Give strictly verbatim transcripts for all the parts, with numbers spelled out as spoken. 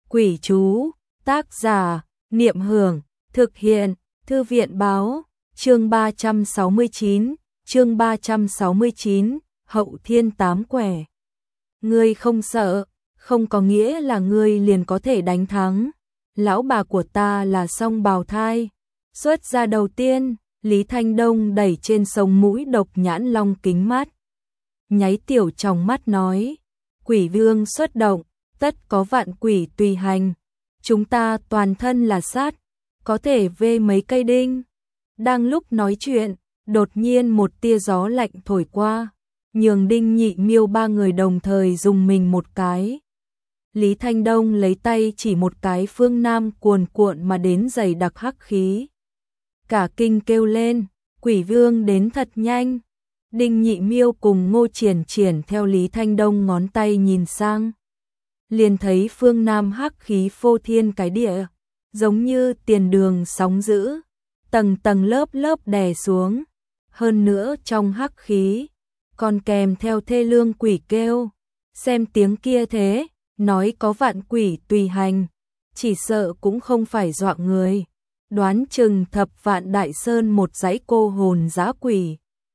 Quỷ chú, tác giả, Niệm Hưởng, thực hiện, Thư viện báo, chương ba trăm sáu mươi chín, chương ba trăm sáu mươi chín, Hậu Thiên Tám Quẻ. Ngươi không sợ, không có nghĩa là ngươi liền có thể đánh thắng. Lão bà của ta là song bào thai. Xuất ra đầu tiên, Lý Thanh Đông đẩy trên sống mũi độc nhãn long kính mắt. Nháy tiểu trong mắt nói, quỷ vương xuất động, tất có vạn quỷ tùy hành. Chúng ta toàn thân là sát, có thể vê mấy cây đinh. Đang lúc nói chuyện, đột nhiên một tia gió lạnh thổi qua, nhường Đinh Nhị Miêu ba người đồng thời dùng mình một cái. Lý Thanh Đông lấy tay chỉ một cái phương Nam cuồn cuộn mà đến dày đặc hắc khí. Cả kinh kêu lên, quỷ vương đến thật nhanh. Đinh Nhị Miêu cùng Ngô Triển Triển theo Lý Thanh Đông ngón tay nhìn sang. Liền thấy phương Nam hắc khí phô thiên cái địa, giống như tiền đường sóng dữ, tầng tầng lớp lớp đè xuống. Hơn nữa trong hắc khí, còn kèm theo thê lương quỷ kêu. Xem tiếng kia thế, nói có vạn quỷ tùy hành, chỉ sợ cũng không phải dọa người. Đoán chừng thập vạn đại sơn một dãy cô hồn dã quỷ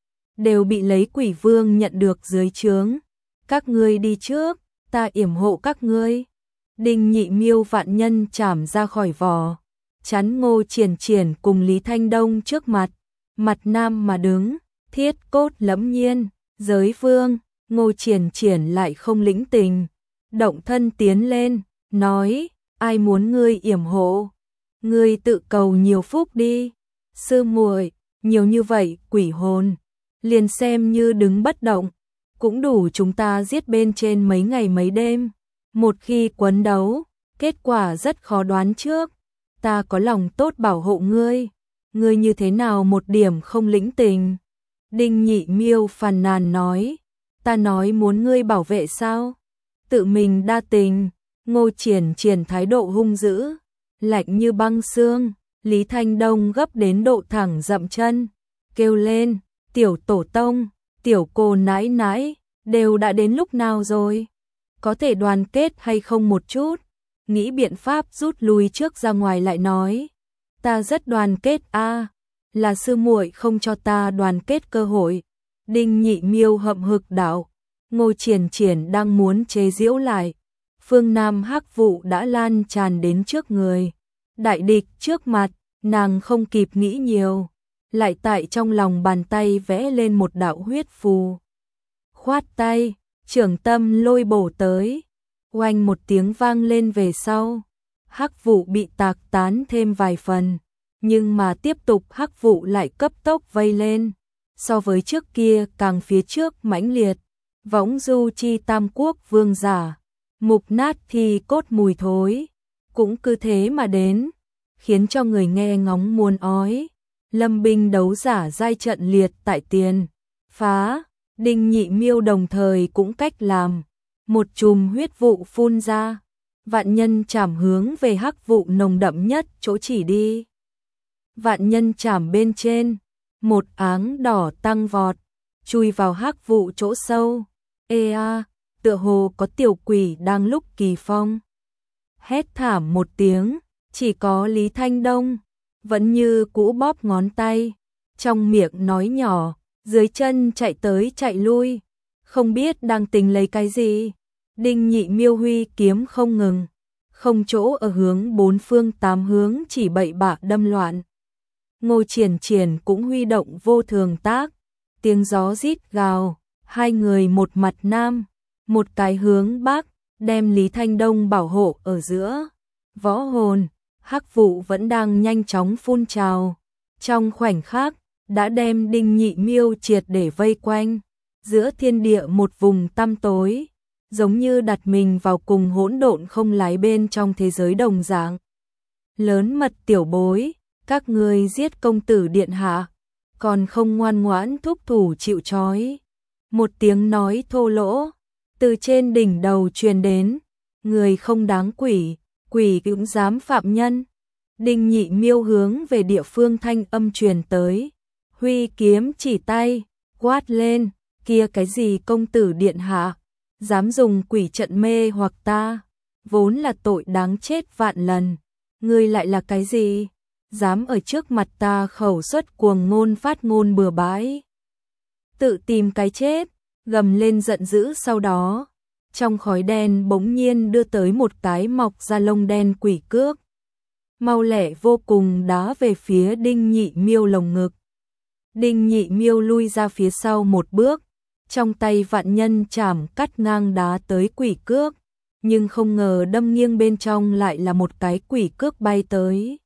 đều bị lấy quỷ vương nhận được dưới trướng. Các ngươi đi trước, ta yểm hộ các ngươi. Đinh Nhị Miêu vạn nhân chảm ra khỏi vỏ, chắn Ngô Triển Triển cùng Lý Thanh Đông trước mặt. Mặt nam mà đứng, thiết cốt lẫm nhiên, giới vương. Ngô Triển Triển lại không lĩnh tình, động thân tiến lên, nói, ai muốn ngươi yểm hộ, ngươi tự cầu nhiều phúc đi. Sư muội, nhiều như vậy quỷ hồn, liền xem như đứng bất động, cũng đủ chúng ta giết bên trên mấy ngày mấy đêm. Một khi quấn đấu, kết quả rất khó đoán trước. Ta có lòng tốt bảo hộ ngươi, ngươi như thế nào một điểm không lĩnh tình. Đinh Nhị Miêu phàn nàn nói, ta nói muốn ngươi bảo vệ sao? Tự mình đa tình. Ngô Triển Triển thái độ hung dữ, lạnh như băng xương. Lý Thanh Đông gấp đến độ thẳng dậm chân, kêu lên, tiểu tổ tông, tiểu cô nãi nãi, đều đã đến lúc nào rồi? Có thể đoàn kết hay không một chút? Nghĩ biện pháp rút lui trước ra ngoài lại nói, ta rất đoàn kết a, là sư muội không cho ta đoàn kết cơ hội. Đinh Nhị Miêu hậm hực đạo. Ngô Triển Triển đang muốn chế giễu lại, phương Nam hắc vụ đã lan tràn đến trước người. Đại địch trước mặt, nàng không kịp nghĩ nhiều, lại tại trong lòng bàn tay vẽ lên một đạo huyết phù. Khoát tay, trưởng tâm lôi bổ tới, oanh một tiếng vang lên về sau. Hắc vụ bị tạc tán thêm vài phần, nhưng mà tiếp tục hắc vụ lại cấp tốc vây lên. So với trước kia càng phía trước mãnh liệt. Võng du chi tam quốc vương giả, mục nát thi cốt mùi thối, cũng cứ thế mà đến, khiến cho người nghe ngóng muốn ói. Lâm binh đấu giả giai trận liệt tại tiền phá. Đinh Nhị Miêu đồng thời cũng cách làm, một chùm huyết vụ phun ra, vạn nhân chảm hướng về hắc vụ nồng đậm nhất chỗ chỉ đi. Vạn nhân chảm bên trên, một áng đỏ tăng vọt, chui vào hắc vụ chỗ sâu. Ê a, tựa hồ có tiểu quỷ đang lúc kỳ phong. Hét thảm một tiếng, chỉ có Lý Thanh Đông vẫn như cũ bóp ngón tay, trong miệng nói nhỏ, dưới chân chạy tới chạy lui, không biết đang tính lấy cái gì. Đinh Nhị Miêu huy kiếm không ngừng, không chỗ ở hướng bốn phương tám hướng chỉ bậy bạ đâm loạn. Ngô Triển Triển cũng huy động vô thường tác, tiếng gió rít gào, hai người một mặt nam, một cái hướng bắc, đem Lý Thanh Đông bảo hộ ở giữa. Võ hồn, hắc vụ vẫn đang nhanh chóng phun trào, trong khoảnh khắc đã đem Đinh Nhị Miêu triệt để vây quanh. Giữa thiên địa một vùng tăm tối, giống như đặt mình vào cùng hỗn độn không lái bên trong thế giới đồng dạng. Lớn mật tiểu bối, các ngươi giết công tử điện hạ, còn không ngoan ngoãn thúc thủ chịu trói. Một tiếng nói thô lỗ từ trên đỉnh đầu truyền đến, người không đáng quỷ, quỷ cũng dám phạm nhân. Đinh Nhị Miêu hướng về địa phương thanh âm truyền tới, huy kiếm chỉ tay, quát lên, kia cái gì công tử điện hạ, dám dùng quỷ trận mê hoặc ta. vốn là tội đáng chết vạn lần. Ngươi lại là cái gì? Dám ở trước mặt ta khẩu xuất cuồng ngôn phát ngôn bừa bãi. Tự tìm cái chết, gầm lên giận dữ sau đó. Trong khói đen bỗng nhiên đưa tới một cái mọc ra lông đen quỷ cước. Mau lẹ vô cùng đá về phía Đinh Nhị Miêu lồng ngực. Đinh Nhị Miêu lui ra phía sau một bước, trong tay vạn nhân chảm cắt ngang đá tới quỷ cước, nhưng không ngờ đâm nghiêng bên trong lại là một cái quỷ cước bay tới.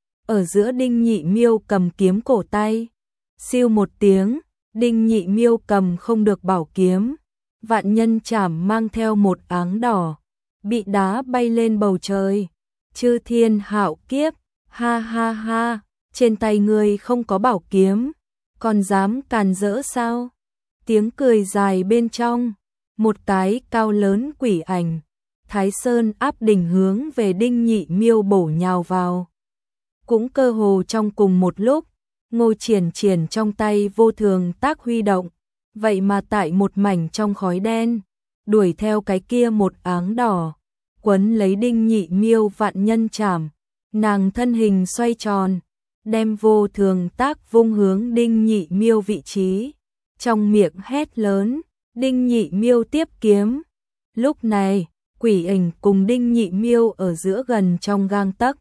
Ở giữa Đinh Nhị Miêu cầm kiếm cổ tay, siêu một tiếng, Đinh Nhị Miêu cầm không được bảo kiếm, vạn nhân chảm mang theo một áng đỏ, bị đá bay lên bầu trời. Chư thiên hạo kiếp, ha ha ha, trên tay ngươi không có bảo kiếm, còn dám càn rỡ sao? Tiếng cười dài bên trong, một cái cao lớn quỷ ảnh, Thái Sơn áp đỉnh hướng về Đinh Nhị Miêu bổ nhào vào. Cũng cơ hồ trong cùng một lúc, Ngô Triển Triển trong tay vô thường tác huy động, vậy mà tại một mảnh trong khói đen, đuổi theo cái kia một áng đỏ, quấn lấy Đinh Nhị Miêu vạn nhân chảm, nàng thân hình xoay tròn, đem vô thường tác vung hướng Đinh Nhị Miêu vị trí, trong miệng hét lớn, Đinh Nhị Miêu tiếp kiếm. Lúc này, quỷ ảnh cùng Đinh Nhị Miêu ở giữa gần trong gang tấc.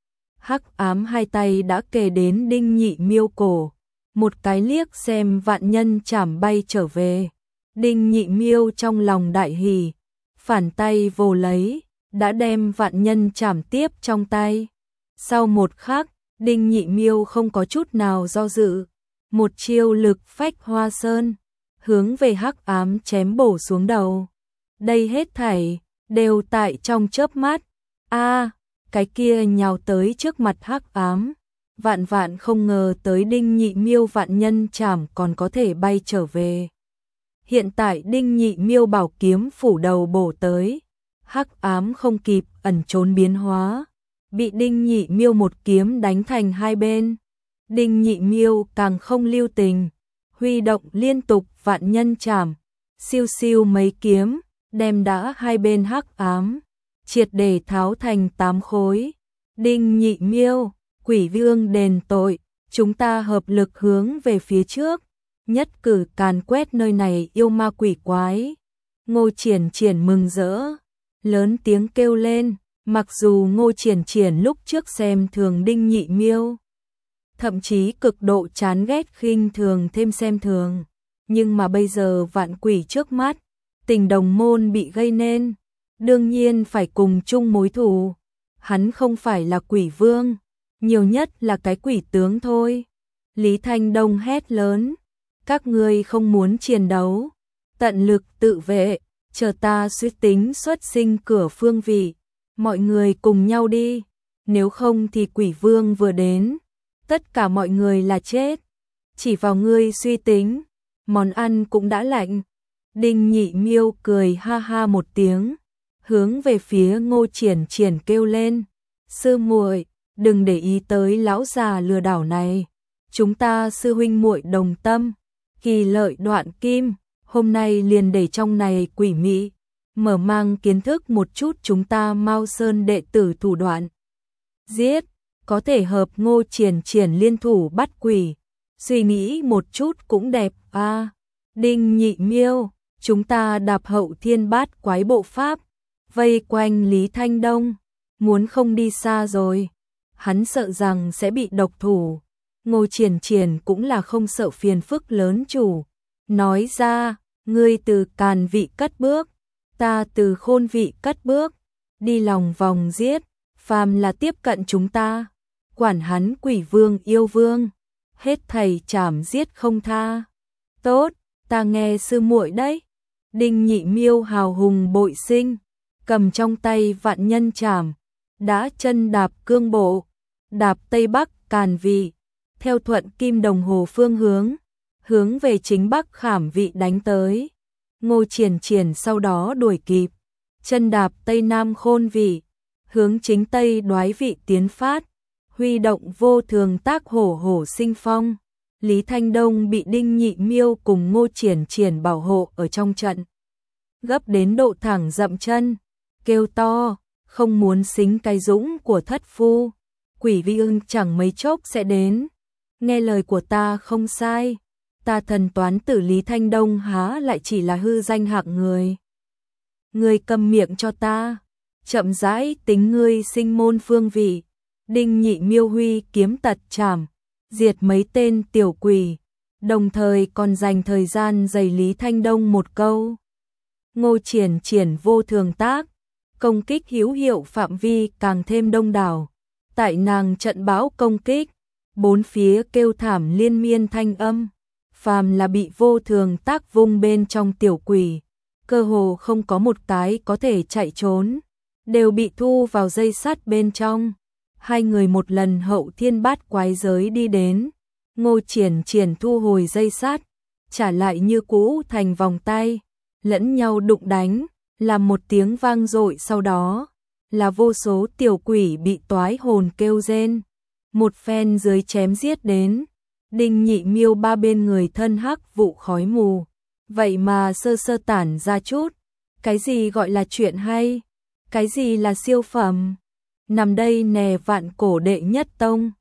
Hắc ám hai tay đã kề đến Đinh Nhị Miêu cổ, một cái liếc xem vạn nhân chảm bay trở về. Đinh Nhị Miêu trong lòng đại hỉ, phản tay vồ lấy, đã đem vạn nhân chảm tiếp trong tay. Sau một khắc, Đinh Nhị Miêu không có chút nào do dự, một chiêu lực phách hoa sơn, hướng về hắc ám chém bổ xuống đầu. Đây hết thảy đều tại trong chớp mắt. A, cái kia nhào tới trước mặt hắc ám, vạn vạn không ngờ tới Đinh Nhị Miêu vạn nhân chảm còn có thể bay trở về. Hiện tại Đinh Nhị Miêu bảo kiếm phủ đầu bổ tới, hắc ám không kịp ẩn trốn biến hóa, bị Đinh Nhị Miêu một kiếm đánh thành hai bên. Đinh Nhị Miêu càng không lưu tình, huy động liên tục vạn nhân chảm, siêu siêu mấy kiếm, đem đã hai bên hắc ám, triệt để tháo thành tám khối. Đinh Nhị Miêu, quỷ vương đền tội, chúng ta hợp lực hướng về phía trước, nhất cử càn quét nơi này yêu ma quỷ quái. Ngô Triển Triển mừng rỡ, lớn tiếng kêu lên, mặc dù Ngô Triển Triển lúc trước xem thường Đinh Nhị Miêu, thậm chí cực độ chán ghét khinh thường thêm xem thường, nhưng mà bây giờ vạn quỷ trước mắt, tình đồng môn bị gây nên, đương nhiên phải cùng chung mối thù. Hắn không phải là quỷ vương, nhiều nhất là cái quỷ tướng thôi. Lý Thanh Đông hét lớn, các ngươi không muốn chiến đấu, tận lực tự vệ, chờ ta suýt tính xuất sinh cửa phương vị, mọi người cùng nhau đi, nếu không thì quỷ vương vừa đến, tất cả mọi người là chết. Chỉ vào ngươi suy tính, món ăn cũng đã lạnh. Đinh Nhị Miêu cười ha ha một tiếng, hướng về phía Ngô Triển Triển kêu lên, sư muội, đừng để ý tới lão già lừa đảo này, chúng ta sư huynh muội đồng tâm, kỳ lợi đoạn kim, hôm nay liền để trong này quỷ mị, mở mang kiến thức một chút chúng ta Mao Sơn đệ tử thủ đoạn. Giết, có thể hợp Ngô Triển Triển liên thủ bắt quỷ, suy nghĩ một chút cũng đẹp a. À, Đinh Nhị Miêu, chúng ta đạp hậu thiên bát quái bộ pháp, vây quanh Lý Thanh Đông, muốn không đi xa rồi. Hắn sợ rằng sẽ bị độc thủ. Ngô Triển Triển cũng là không sợ phiền phức lớn chủ, nói ra, ngươi từ càn vị cất bước, ta từ khôn vị cất bước, đi lòng vòng giết, phàm là tiếp cận chúng ta, quản hắn quỷ vương yêu vương, hết thầy chảm giết không tha. Tốt, ta nghe sư muội đấy. Đinh Nhị Miêu hào hùng bội sinh, cầm trong tay vạn nhân chảm, đã chân đạp cương bộ, đạp tây bắc càn vị, theo thuận kim đồng hồ phương hướng, hướng về chính bắc khảm vị đánh tới. Ngô Triển Triển sau đó đuổi kịp, chân đạp tây nam khôn vị, hướng chính tây đoái vị tiến phát, huy động vô thường tác hổ hổ sinh phong. Lý Thanh Đông bị Đinh Nhị Miêu cùng Ngô Triển Triển bảo hộ ở trong trận, gấp đến độ thẳng dậm chân, kêu to, không muốn xính cái dũng của thất phu. Quỷ vi ưng chẳng mấy chốc sẽ đến. Nghe lời của ta không sai. Ta thần toán tử Lý Thanh Đông há lại chỉ là hư danh hạng người. Ngươi câm miệng cho ta. Chậm rãi tính ngươi sinh môn phương vị. Đinh Nhị Miêu huy kiếm tật chảm, diệt mấy tên tiểu quỷ, đồng thời còn dành thời gian giày Lý Thanh Đông một câu. Ngô Triển triển vô thường tác, công kích hữu hiệu phạm vi càng thêm đông đảo. Tại nàng trận bão công kích, bốn phía kêu thảm liên miên thanh âm, phàm là bị vô thường tác vung bên trong tiểu quỷ, cơ hồ không có một cái có thể chạy trốn, đều bị thu vào dây sắt bên trong. Hai người một lần hậu thiên bát quái giới đi đến, Ngô Triển triển thu hồi dây sắt, trả lại như cũ thành vòng tay, lẫn nhau đụng đánh, làm một tiếng vang dội, sau đó là vô số tiểu quỷ bị toái hồn kêu rên. Một phen dưới chém giết đến, Đinh Nhị Miêu ba bên người thân hắc vụ khói mù, vậy mà sơ sơ tản ra chút. Cái gì gọi là chuyện hay? Cái gì là siêu phẩm? Nằm đây nè vạn cổ đệ nhất tông.